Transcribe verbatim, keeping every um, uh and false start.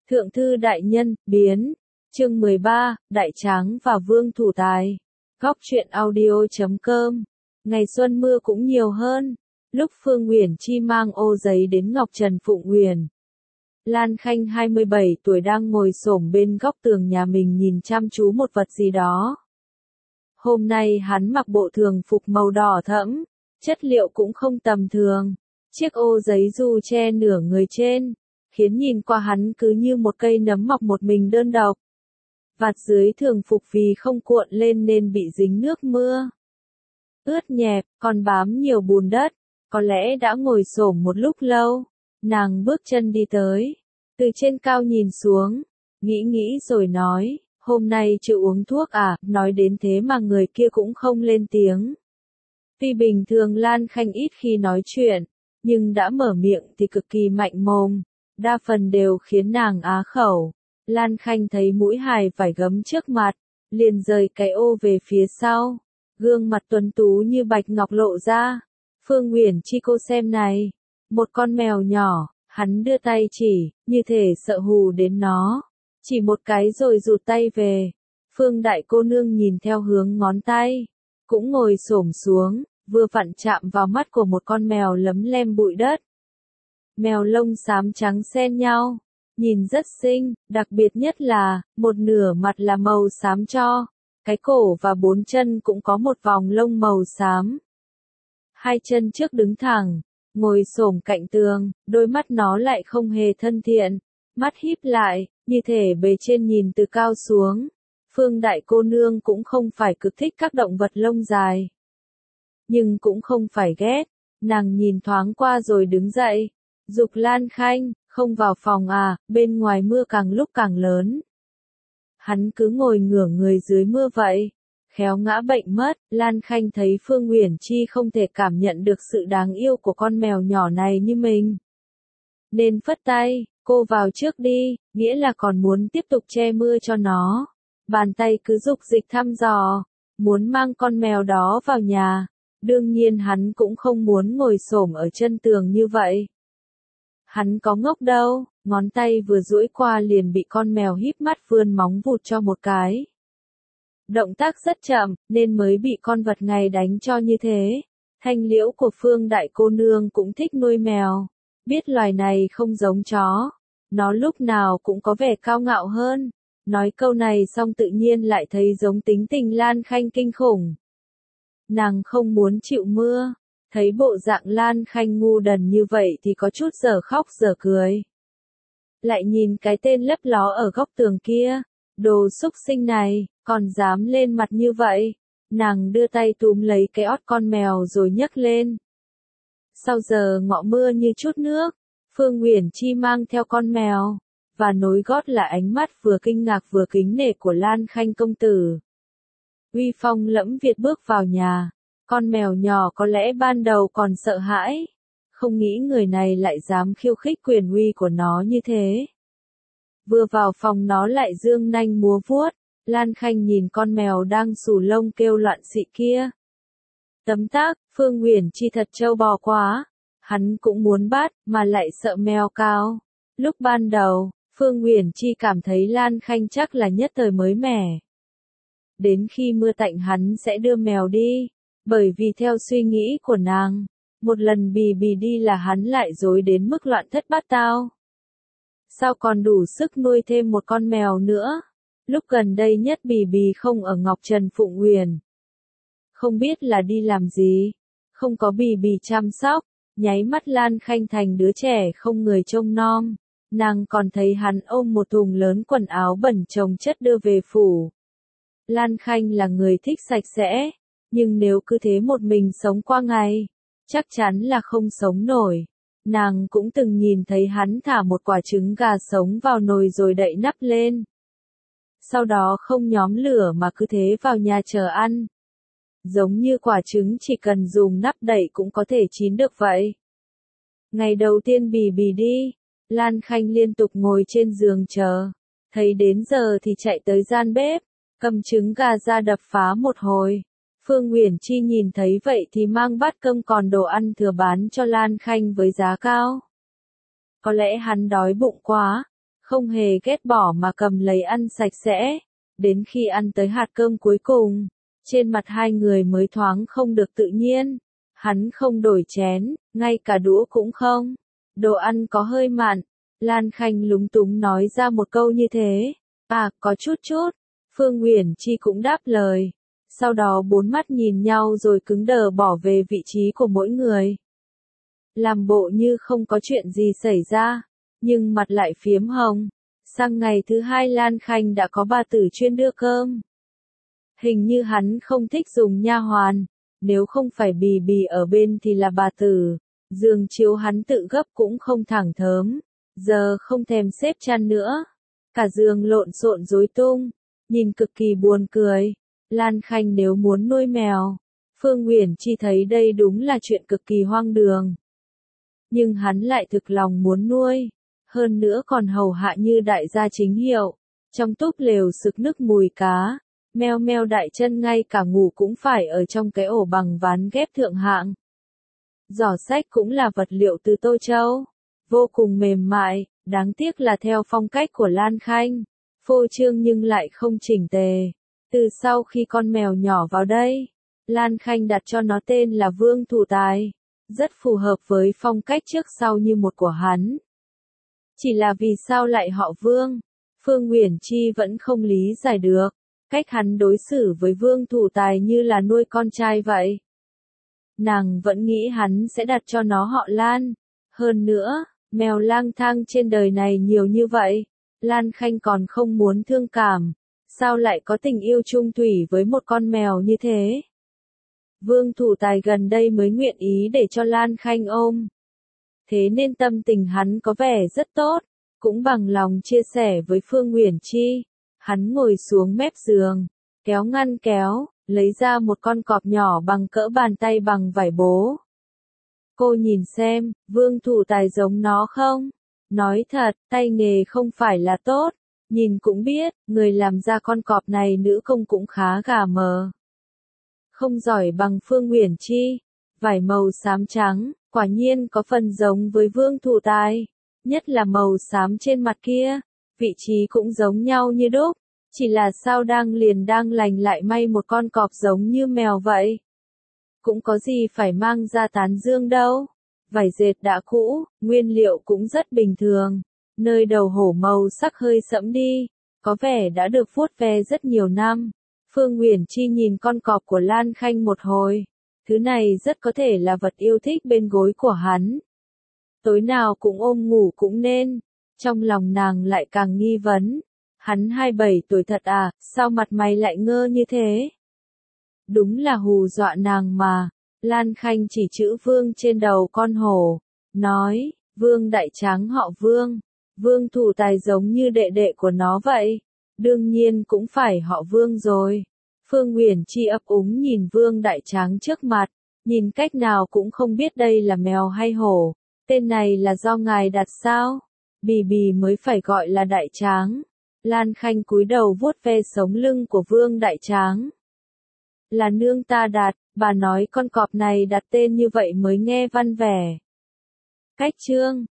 Thượng thư đại nhân, biến. Chương mười ba, Đại Tráng và Vương Thủ Tài. Góc truyện audio chấm com. Ngày xuân mưa cũng nhiều hơn. Lúc Phương Uyển Chi mang ô giấy đến Ngọc Trần Phụng Uyển, Lan Khanh hai mươi bảy tuổi đang ngồi xổm bên góc tường nhà mình nhìn chăm chú một vật gì đó. Hôm nay hắn mặc bộ thường phục màu đỏ thẫm, chất liệu cũng không tầm thường. Chiếc ô giấy dù che nửa người trên, khiến nhìn qua hắn cứ như một cây nấm mọc một mình đơn độc. Vạt dưới thường phục vì không cuộn lên nên bị dính nước mưa, ướt nhẹp, còn bám nhiều bùn đất. Có lẽ đã ngồi xổm một lúc lâu. Nàng bước chân đi tới, từ trên cao nhìn xuống, nghĩ nghĩ rồi nói, hôm nay chưa uống thuốc à? Nói đến thế mà người kia cũng không lên tiếng. Tuy bình thường Lan Khanh ít khi nói chuyện, nhưng đã mở miệng thì cực kỳ mạnh mồm, đa phần đều khiến nàng á khẩu. Lan Khanh thấy mũi hài vải gấm trước mặt, liền rời cái ô về phía sau, gương mặt tuấn tú như bạch ngọc lộ ra. Phương Uyển Chi, cô xem này, một con mèo nhỏ. Hắn đưa tay chỉ, như thể sợ hù đến nó, chỉ một cái rồi rụt tay về. Phương đại cô nương nhìn theo hướng ngón tay, cũng ngồi xổm xuống, vừa vặn chạm vào mắt của một con mèo lấm lem bụi đất. Mèo lông xám trắng xen nhau, nhìn rất xinh, đặc biệt nhất là, một nửa mặt là màu xám cho, cái cổ và bốn chân cũng có một vòng lông màu xám. Hai chân trước đứng thẳng, ngồi xổm cạnh tường, đôi mắt nó lại không hề thân thiện, mắt híp lại, như thể bề trên nhìn từ cao xuống. Phương đại cô nương cũng không phải cực thích các động vật lông dài, nhưng cũng không phải ghét. Nàng nhìn thoáng qua rồi đứng dậy, giục Lan Khanh, không vào phòng à, bên ngoài mưa càng lúc càng lớn. Hắn cứ ngồi ngửa người dưới mưa vậy, khéo ngã bệnh mất. Lan Khanh thấy Phương Uyển Chi không thể cảm nhận được sự đáng yêu của con mèo nhỏ này như mình, nên phất tay, cô vào trước đi, nghĩa là còn muốn tiếp tục che mưa cho nó. Bàn tay cứ dục dịch thăm dò, muốn mang con mèo đó vào nhà. Đương nhiên hắn cũng không muốn ngồi xổm ở chân tường như vậy. Hắn có ngốc đâu, ngón tay vừa duỗi qua liền bị con mèo híp mắt vươn móng vụt cho một cái. Động tác rất chậm, nên mới bị con vật này đánh cho như thế. Thanh liễu của Phương đại cô nương cũng thích nuôi mèo, biết loài này không giống chó, nó lúc nào cũng có vẻ cao ngạo hơn. Nói câu này xong tự nhiên lại thấy giống tính tình Lan Khanh kinh khủng. Nàng không muốn chịu mưa, thấy bộ dạng Lan Khanh ngu đần như vậy thì có chút dở khóc dở cười. Lại nhìn cái tên lấp ló ở góc tường kia, đồ xúc sinh này, còn dám lên mặt như vậy. Nàng đưa tay túm lấy cái ót con mèo rồi nhấc lên. Sau giờ ngọ mưa như chút nước, Phương Uyển Chi mang theo con mèo, và nối gót là ánh mắt vừa kinh ngạc vừa kính nể của Lan Khanh công tử. Uy phong lẫm Việt bước vào nhà, con mèo nhỏ có lẽ ban đầu còn sợ hãi, không nghĩ người này lại dám khiêu khích quyền uy của nó như thế. Vừa vào phòng nó lại dương nanh múa vuốt. Lan Khanh nhìn con mèo đang xù lông kêu loạn xị kia. Tấm tắc, Phương Uyển Chi thật trâu bò quá. Hắn cũng muốn bắt, mà lại sợ mèo cao. Lúc ban đầu, Phương Uyển Chi cảm thấy Lan Khanh chắc là nhất thời mới mẻ. Đến khi mưa tạnh hắn sẽ đưa mèo đi. Bởi vì theo suy nghĩ của nàng, một lần bì bì đi là hắn lại dối đến mức loạn thất bát tao. Sao còn đủ sức nuôi thêm một con mèo nữa? Lúc gần đây nhất bì bì không ở Ngọc Trần Phụng Uyển, không biết là đi làm gì, không có bì bì chăm sóc. Nháy mắt Lan Khanh thành đứa trẻ không người trông nom. Nàng còn thấy hắn ôm một thùng lớn quần áo bẩn chồng chất đưa về phủ. Lan Khanh là người thích sạch sẽ, nhưng nếu cứ thế một mình sống qua ngày, chắc chắn là không sống nổi. Nàng cũng từng nhìn thấy hắn thả một quả trứng gà sống vào nồi rồi đậy nắp lên. Sau đó không nhóm lửa mà cứ thế vào nhà chờ ăn. Giống như quả trứng chỉ cần dùng nắp đậy cũng có thể chín được vậy. Ngày đầu tiên bì bì đi, Lan Khanh liên tục ngồi trên giường chờ. Thấy đến giờ thì chạy tới gian bếp, cầm trứng gà ra đập phá một hồi. Phương Uyển Chi nhìn thấy vậy thì mang bát cơm còn đồ ăn thừa bán cho Lan Khanh với giá cao. Có lẽ hắn đói bụng quá, không hề ghét bỏ mà cầm lấy ăn sạch sẽ. Đến khi ăn tới hạt cơm cuối cùng, trên mặt hai người mới thoáng không được tự nhiên. Hắn không đổi chén, ngay cả đũa cũng không. Đồ ăn có hơi mặn. Lan Khanh lúng túng nói ra một câu như thế. À, có chút chút. Phương Uyển Chi cũng đáp lời. Sau đó bốn mắt nhìn nhau rồi cứng đờ bỏ về vị trí của mỗi người. Làm bộ như không có chuyện gì xảy ra, nhưng mặt lại phiếm hồng. Sang ngày thứ hai Lan Khanh đã có bà tử chuyên đưa cơm. Hình như hắn không thích dùng nha hoàn, nếu không phải Bì Bì ở bên thì là bà tử. Giường chiếu hắn tự gấp cũng không thẳng thớm, giờ không thèm xếp chăn nữa. Cả giường lộn xộn rối tung, nhìn cực kỳ buồn cười. Lan Khanh nếu muốn nuôi mèo, Phương Uyển Chi thấy đây đúng là chuyện cực kỳ hoang đường. Nhưng hắn lại thực lòng muốn nuôi, hơn nữa còn hầu hạ như đại gia chính hiệu. Trong túp lều sực nức mùi cá, meo meo đại chân ngay cả ngủ cũng phải ở trong cái ổ bằng ván ghép thượng hạng. Giỏ sách cũng là vật liệu từ Tô Châu, vô cùng mềm mại, đáng tiếc là theo phong cách của Lan Khanh, phô trương nhưng lại không chỉnh tề. Từ sau khi con mèo nhỏ vào đây, Lan Khanh đặt cho nó tên là Vương Thủ Tài, rất phù hợp với phong cách trước sau như một của hắn. Chỉ là vì sao lại họ Vương, Phương Uyển Chi vẫn không lý giải được, cách hắn đối xử với Vương Thủ Tài như là nuôi con trai vậy. Nàng vẫn nghĩ hắn sẽ đặt cho nó họ Lan. Hơn nữa, mèo lang thang trên đời này nhiều như vậy, Lan Khanh còn không muốn thương cảm, sao lại có tình yêu chung thủy với một con mèo như thế? Vương Thủ Tài gần đây mới nguyện ý để cho Lan Khanh ôm. Thế nên tâm tình hắn có vẻ rất tốt, cũng bằng lòng chia sẻ với Phương Uyển Chi. Hắn ngồi xuống mép giường, kéo ngăn kéo, lấy ra một con cọp nhỏ bằng cỡ bàn tay bằng vải bố. Cô nhìn xem, Vương Thủ Tài giống nó không? Nói thật, tay nghề không phải là tốt. Nhìn cũng biết, người làm ra con cọp này nữ công cũng khá gà mờ. Không giỏi bằng Phương Uyển Chi. Vải màu xám trắng, quả nhiên có phần giống với Vương Thủ Tài. Nhất là màu xám trên mặt kia, vị trí cũng giống nhau như đúc. Chỉ là sao đang liền đang lành lại may một con cọp giống như mèo vậy. Cũng có gì phải mang ra tán dương đâu. Vải dệt đã cũ, nguyên liệu cũng rất bình thường. Nơi đầu hổ màu sắc hơi sẫm đi, có vẻ đã được vuốt ve rất nhiều năm. Phương Uyển Chi nhìn con cọp của Lan Khanh một hồi. Thứ này rất có thể là vật yêu thích bên gối của hắn. Tối nào cũng ôm ngủ cũng nên. Trong lòng nàng lại càng nghi vấn. Hắn hai mươi bảy tuổi thật à, sao mặt mày lại ngơ như thế? Đúng là hù dọa nàng mà. Lan Khanh chỉ chữ Vương trên đầu con hổ. Nói, Vương đại tráng họ Vương. Vương Thủ Tài giống như đệ đệ của nó vậy. Đương nhiên cũng phải họ Vương rồi. Phương Uyển Chi ấp úng nhìn Vương đại tráng trước mặt. Nhìn cách nào cũng không biết đây là mèo hay hổ. Tên này là do ngài đặt sao? Bì Bì mới phải gọi là đại tráng. Lan Khanh cúi đầu vuốt ve sống lưng của Vương đại tráng. Là nương ta đặt, bà nói con cọp này đặt tên như vậy mới nghe văn vẻ. Cách chương